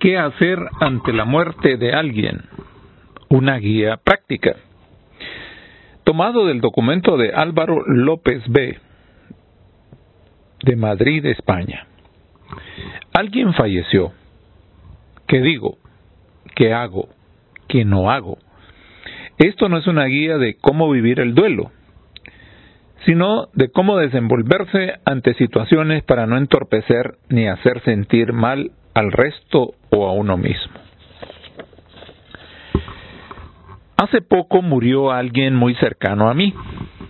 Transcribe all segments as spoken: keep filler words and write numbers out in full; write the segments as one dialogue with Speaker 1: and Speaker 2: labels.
Speaker 1: ¿Qué hacer ante la muerte de alguien? Una guía práctica. Tomado del documento de Álvaro López B., de Madrid, España. Alguien falleció. ¿Qué digo? ¿Qué hago? ¿Qué no hago? Esto no es una guía de cómo vivir el duelo, sino de cómo desenvolverse ante situaciones para no entorpecer ni hacer sentir mal al resto o a uno mismo. Hace poco murió alguien muy cercano a mí,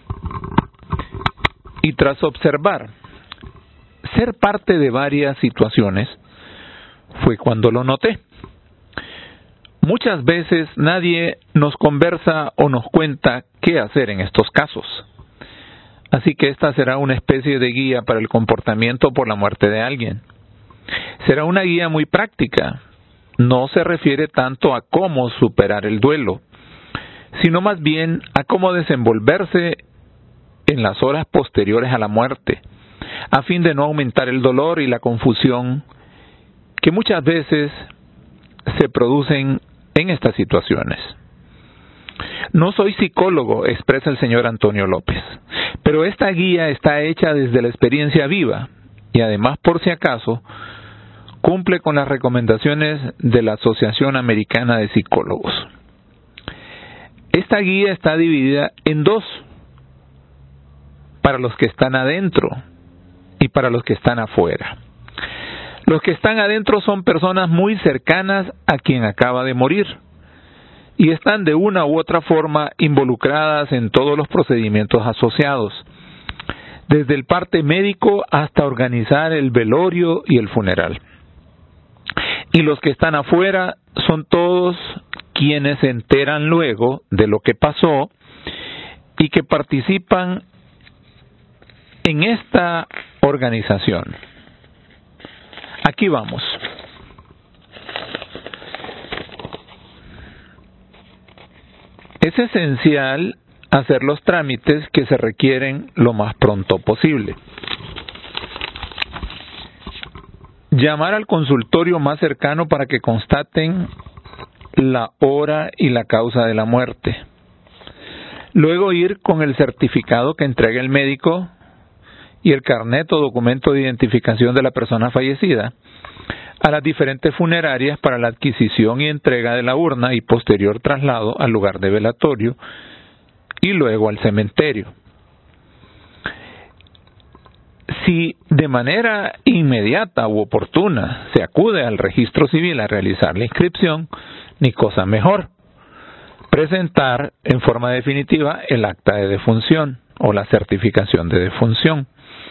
Speaker 1: y tras observar ser parte de varias situaciones, fue cuando lo noté. Muchas veces nadie nos conversa o nos cuenta qué hacer en estos casos. Así que esta será una especie de guía para el comportamiento por la muerte de alguien. Será una guía muy práctica. No se refiere tanto a cómo superar el duelo, sino más bien a cómo desenvolverse en las horas posteriores a la muerte, a fin de no aumentar el dolor y la confusión que muchas veces se producen en estas situaciones. No soy psicólogo, expresa el señor Antonio López, pero esta guía está hecha desde la experiencia viva y además, por si acaso, cumple con las recomendaciones de la Asociación Americana de Psicólogos. Esta guía está dividida en dos, para los que están adentro y para los que están afuera. Los que están adentro son personas muy cercanas a quien acaba de morir y están de una u otra forma involucradas en todos los procedimientos asociados, desde el parte médico hasta organizar el velorio y el funeral. Y los que están afuera son todos quienes se enteran luego de lo que pasó y que participan en esta organización. Aquí vamos. Es esencial hacer los trámites que se requieren lo más pronto posible. Llamar al consultorio más cercano para que constaten la hora y la causa de la muerte. Luego ir con el certificado que entrega el médico y el carnet o documento de identificación de la persona fallecida a las diferentes funerarias para la adquisición y entrega de la urna y posterior traslado al lugar de velatorio y luego al cementerio. Si de manera inmediata u oportuna se acude al registro civil a realizar la inscripción, ni cosa mejor. Presentar en forma definitiva el acta de defunción o la certificación de defunción.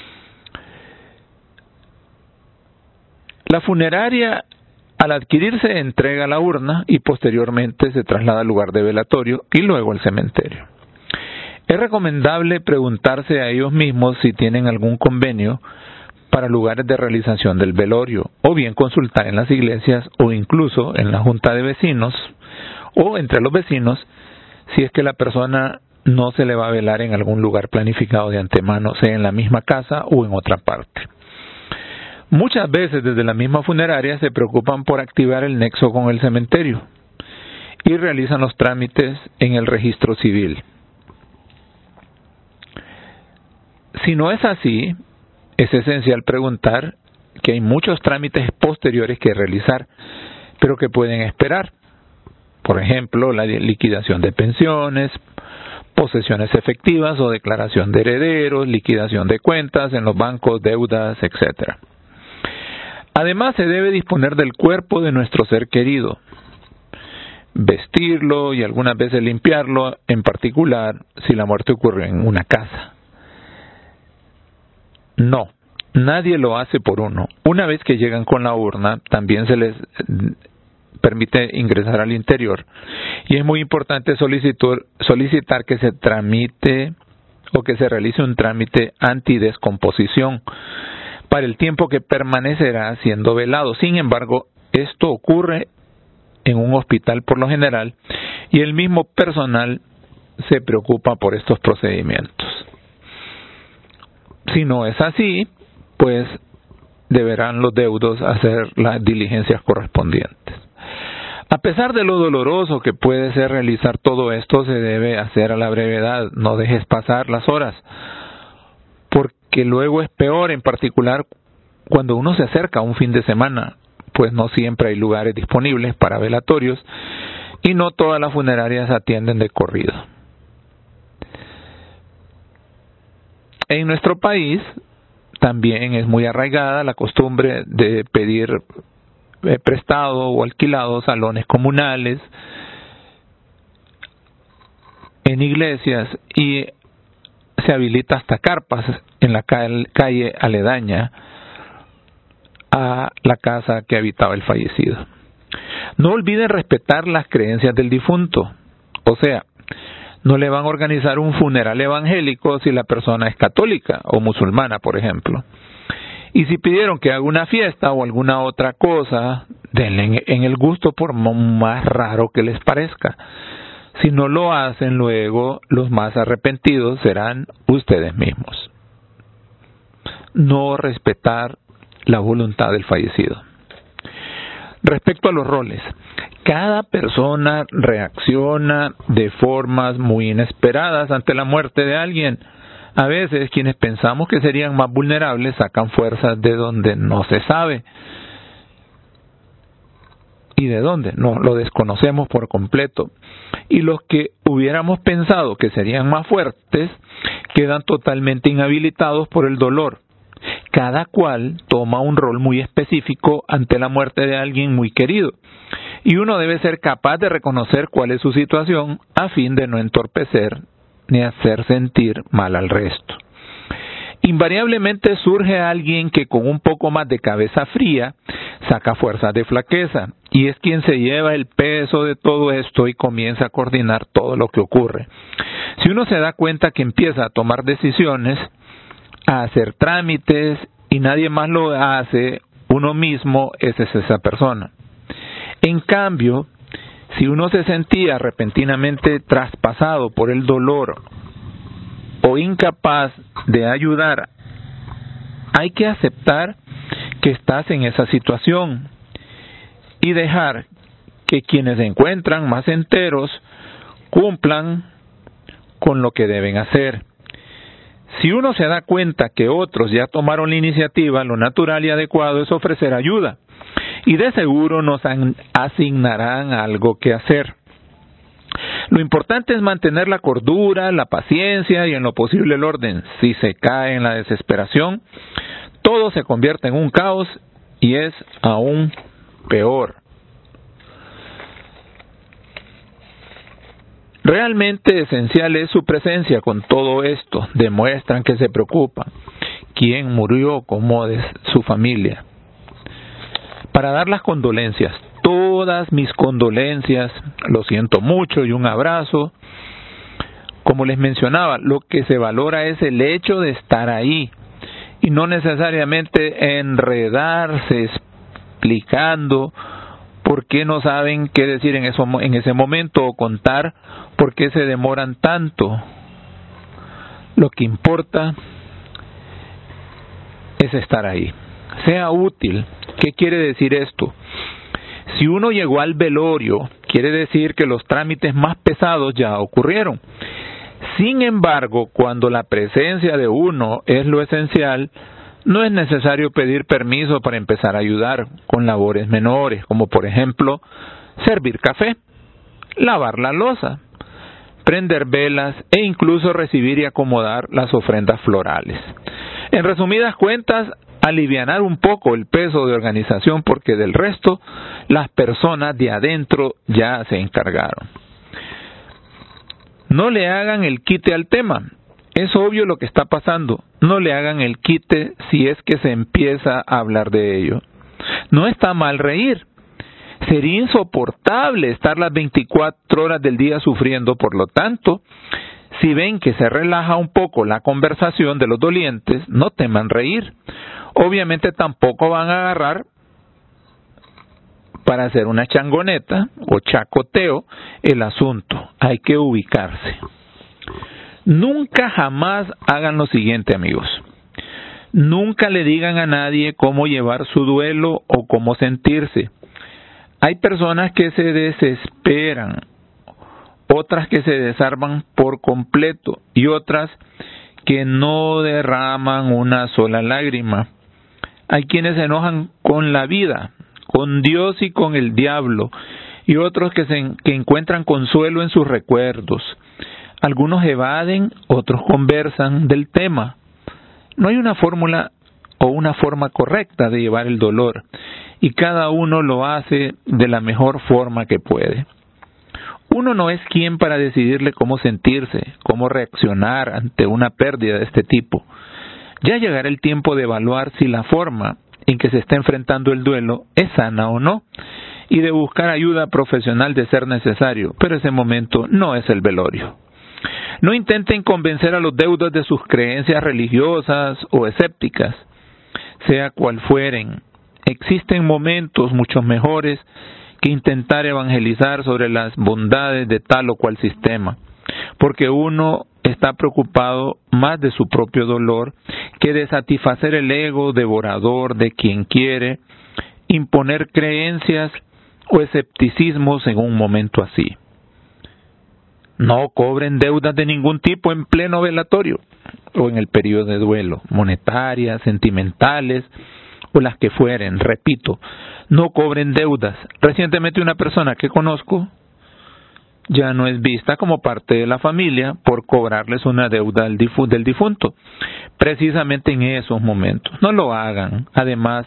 Speaker 1: La funeraria, al adquirirse, entrega la urna y posteriormente se traslada al lugar de velatorio y luego al cementerio. Es recomendable preguntarse a ellos mismos si tienen algún convenio para lugares de realización del velorio, o bien consultar en las iglesias o incluso en la junta de vecinos o entre los vecinos si es que la persona no se le va a velar en algún lugar planificado de antemano, sea en la misma casa o en otra parte. Muchas veces desde la misma funeraria se preocupan por activar el nexo con el cementerio y realizan los trámites en el registro civil. Si no es así, es esencial preguntar que hay muchos trámites posteriores que realizar, pero que pueden esperar. Por ejemplo, la liquidación de pensiones, posesiones efectivas o declaración de herederos, liquidación de cuentas en los bancos, deudas, etcétera. Además, se debe disponer del cuerpo de nuestro ser querido, vestirlo y algunas veces limpiarlo, en particular si la muerte ocurrió en una casa. No, nadie lo hace por uno. Una vez que llegan con la urna, también se les permite ingresar al interior. Y es muy importante solicitar, solicitar que se tramite o que se realice un trámite antidescomposición para el tiempo que permanecerá siendo velado. Sin embargo, esto ocurre en un hospital por lo general y el mismo personal se preocupa por estos procedimientos. Si no es así, pues deberán los deudos hacer las diligencias correspondientes. A pesar de lo doloroso que puede ser realizar todo esto, se debe hacer a la brevedad. No dejes pasar las horas, porque luego es peor, en particular cuando uno se acerca a un fin de semana, pues no siempre hay lugares disponibles para velatorios y no todas las funerarias atienden de corrido. En nuestro país también es muy arraigada la costumbre de pedir eh, prestado o alquilado salones comunales en iglesias, y se habilita hasta carpas en la calle aledaña a la casa que habitaba el fallecido. No olviden respetar las creencias del difunto, o sea, no le van a organizar un funeral evangélico si la persona es católica o musulmana, por ejemplo. Y si pidieron que haga una fiesta o alguna otra cosa, denle en el gusto por más raro que les parezca. Si no lo hacen, luego los más arrepentidos serán ustedes mismos. No respetar la voluntad del fallecido. Respecto a los roles, cada persona reacciona de formas muy inesperadas ante la muerte de alguien. A veces quienes pensamos que serían más vulnerables sacan fuerzas de donde no se sabe. ¿Y de dónde? No, lo desconocemos por completo. Y los que hubiéramos pensado que serían más fuertes quedan totalmente inhabilitados por el dolor. Cada cual toma un rol muy específico ante la muerte de alguien muy querido, y uno debe ser capaz de reconocer cuál es su situación a fin de no entorpecer ni hacer sentir mal al resto. Invariablemente surge alguien que con un poco más de cabeza fría saca fuerzas de flaqueza, y es quien se lleva el peso de todo esto y comienza a coordinar todo lo que ocurre. Si uno se da cuenta que empieza a tomar decisiones, a hacer trámites, y nadie más lo hace, uno mismo, esa es esa persona. En cambio, si uno se sentía repentinamente traspasado por el dolor o incapaz de ayudar, hay que aceptar que estás en esa situación y dejar que quienes se encuentran más enteros cumplan con lo que deben hacer. Si uno se da cuenta que otros ya tomaron la iniciativa, lo natural y adecuado es ofrecer ayuda, y de seguro nos asignarán algo que hacer. Lo importante es mantener la cordura, la paciencia y en lo posible el orden. Si se cae en la desesperación, todo se convierte en un caos y es aún peor. Realmente esencial es su presencia con todo esto. Demuestran que se preocupan. ¿Quién murió? ¿Cómo es su familia? Para dar las condolencias, todas mis condolencias, lo siento mucho y un abrazo. Como les mencionaba, lo que se valora es el hecho de estar ahí y no necesariamente enredarse explicando por qué no saben qué decir en, eso, en ese momento o contar por qué se demoran tanto. Lo que importa es estar ahí. Sea útil. ¿Qué quiere decir esto? Si uno llegó al velorio, quiere decir que los trámites más pesados ya ocurrieron. Sin embargo, cuando la presencia de uno es lo esencial, no es necesario pedir permiso para empezar a ayudar con labores menores, como por ejemplo, servir café, lavar la loza, prender velas e incluso recibir y acomodar las ofrendas florales. En resumidas cuentas, alivianar un poco el peso de organización, porque del resto las personas de adentro ya se encargaron. No le hagan el quite al tema. Es obvio lo que está pasando. No le hagan el quite si es que se empieza a hablar de ello. No está mal reír. Sería insoportable estar las veinticuatro horas del día sufriendo. Por lo tanto, si ven que se relaja un poco la conversación de los dolientes, no teman reír. Obviamente tampoco van a agarrar para hacer una changoneta o chacoteo el asunto. Hay que ubicarse. Nunca jamás hagan lo siguiente, amigos. Nunca le digan a nadie cómo llevar su duelo o cómo sentirse. Hay personas que se desesperan, otras que se desarman por completo y otras que no derraman una sola lágrima. Hay quienes se enojan con la vida, con Dios y con el diablo, y otros que, se, que encuentran consuelo en sus recuerdos. Algunos evaden, otros conversan del tema. No hay una fórmula o una forma correcta de llevar el dolor, y cada uno lo hace de la mejor forma que puede. Uno no es quien para decidirle cómo sentirse, cómo reaccionar ante una pérdida de este tipo. Ya llegará el tiempo de evaluar si la forma en que se está enfrentando el duelo es sana o no, y de buscar ayuda profesional de ser necesario, pero ese momento no es el velorio. No intenten convencer a los deudos de sus creencias religiosas o escépticas, sea cual fueren. Existen momentos mucho mejores que intentar evangelizar sobre las bondades de tal o cual sistema, porque uno está preocupado más de su propio dolor que de satisfacer el ego devorador de quien quiere imponer creencias o escepticismos en un momento así. No cobren deudas de ningún tipo en pleno velatorio o en el periodo de duelo, monetarias, sentimentales o las que fueren. Repito, no cobren deudas. Recientemente una persona que conozco ya no es vista como parte de la familia por cobrarles una deuda del difunto, precisamente en esos momentos. No lo hagan. Además,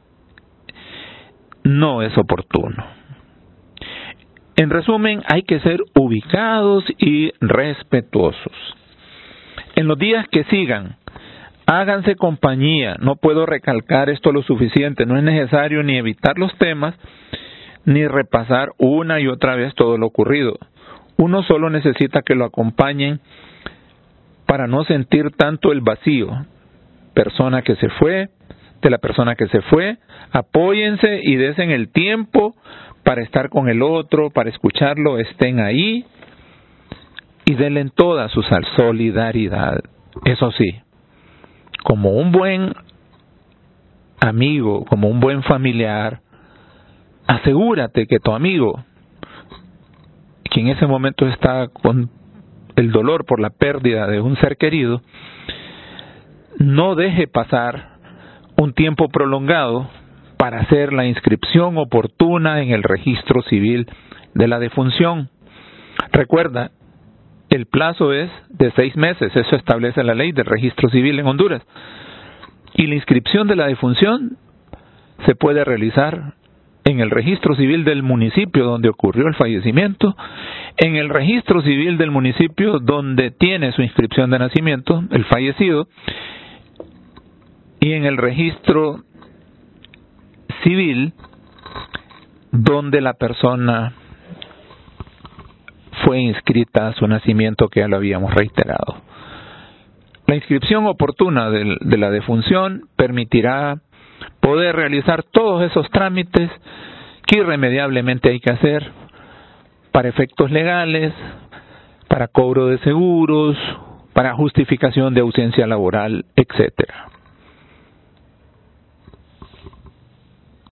Speaker 1: no es oportuno. En resumen, hay que ser ubicados y respetuosos. En los días que sigan, háganse compañía. No puedo recalcar esto lo suficiente. No es necesario ni evitar los temas, ni repasar una y otra vez todo lo ocurrido. Uno solo necesita que lo acompañen para no sentir tanto el vacío. Persona que se fue, de la persona que se fue, apóyense y desen el tiempo para estar con el otro, para escucharlo, estén ahí y denle toda su solidaridad. Eso sí, como un buen amigo, como un buen familiar, asegúrate que tu amigo, que en ese momento está con el dolor por la pérdida de un ser querido, no deje pasar un tiempo prolongado para hacer la inscripción oportuna en el registro civil de la defunción. Recuerda, el plazo es de seis meses, eso establece la ley del registro civil en Honduras. Y la inscripción de la defunción se puede realizar en el registro civil del municipio donde ocurrió el fallecimiento, en el registro civil del municipio donde tiene su inscripción de nacimiento, el fallecido, y en el registro civil donde la persona fue inscrita a su nacimiento, que ya lo habíamos reiterado. La inscripción oportuna de, de la defunción permitirá poder realizar todos esos trámites que irremediablemente hay que hacer para efectos legales, para cobro de seguros, para justificación de ausencia laboral, etcétera.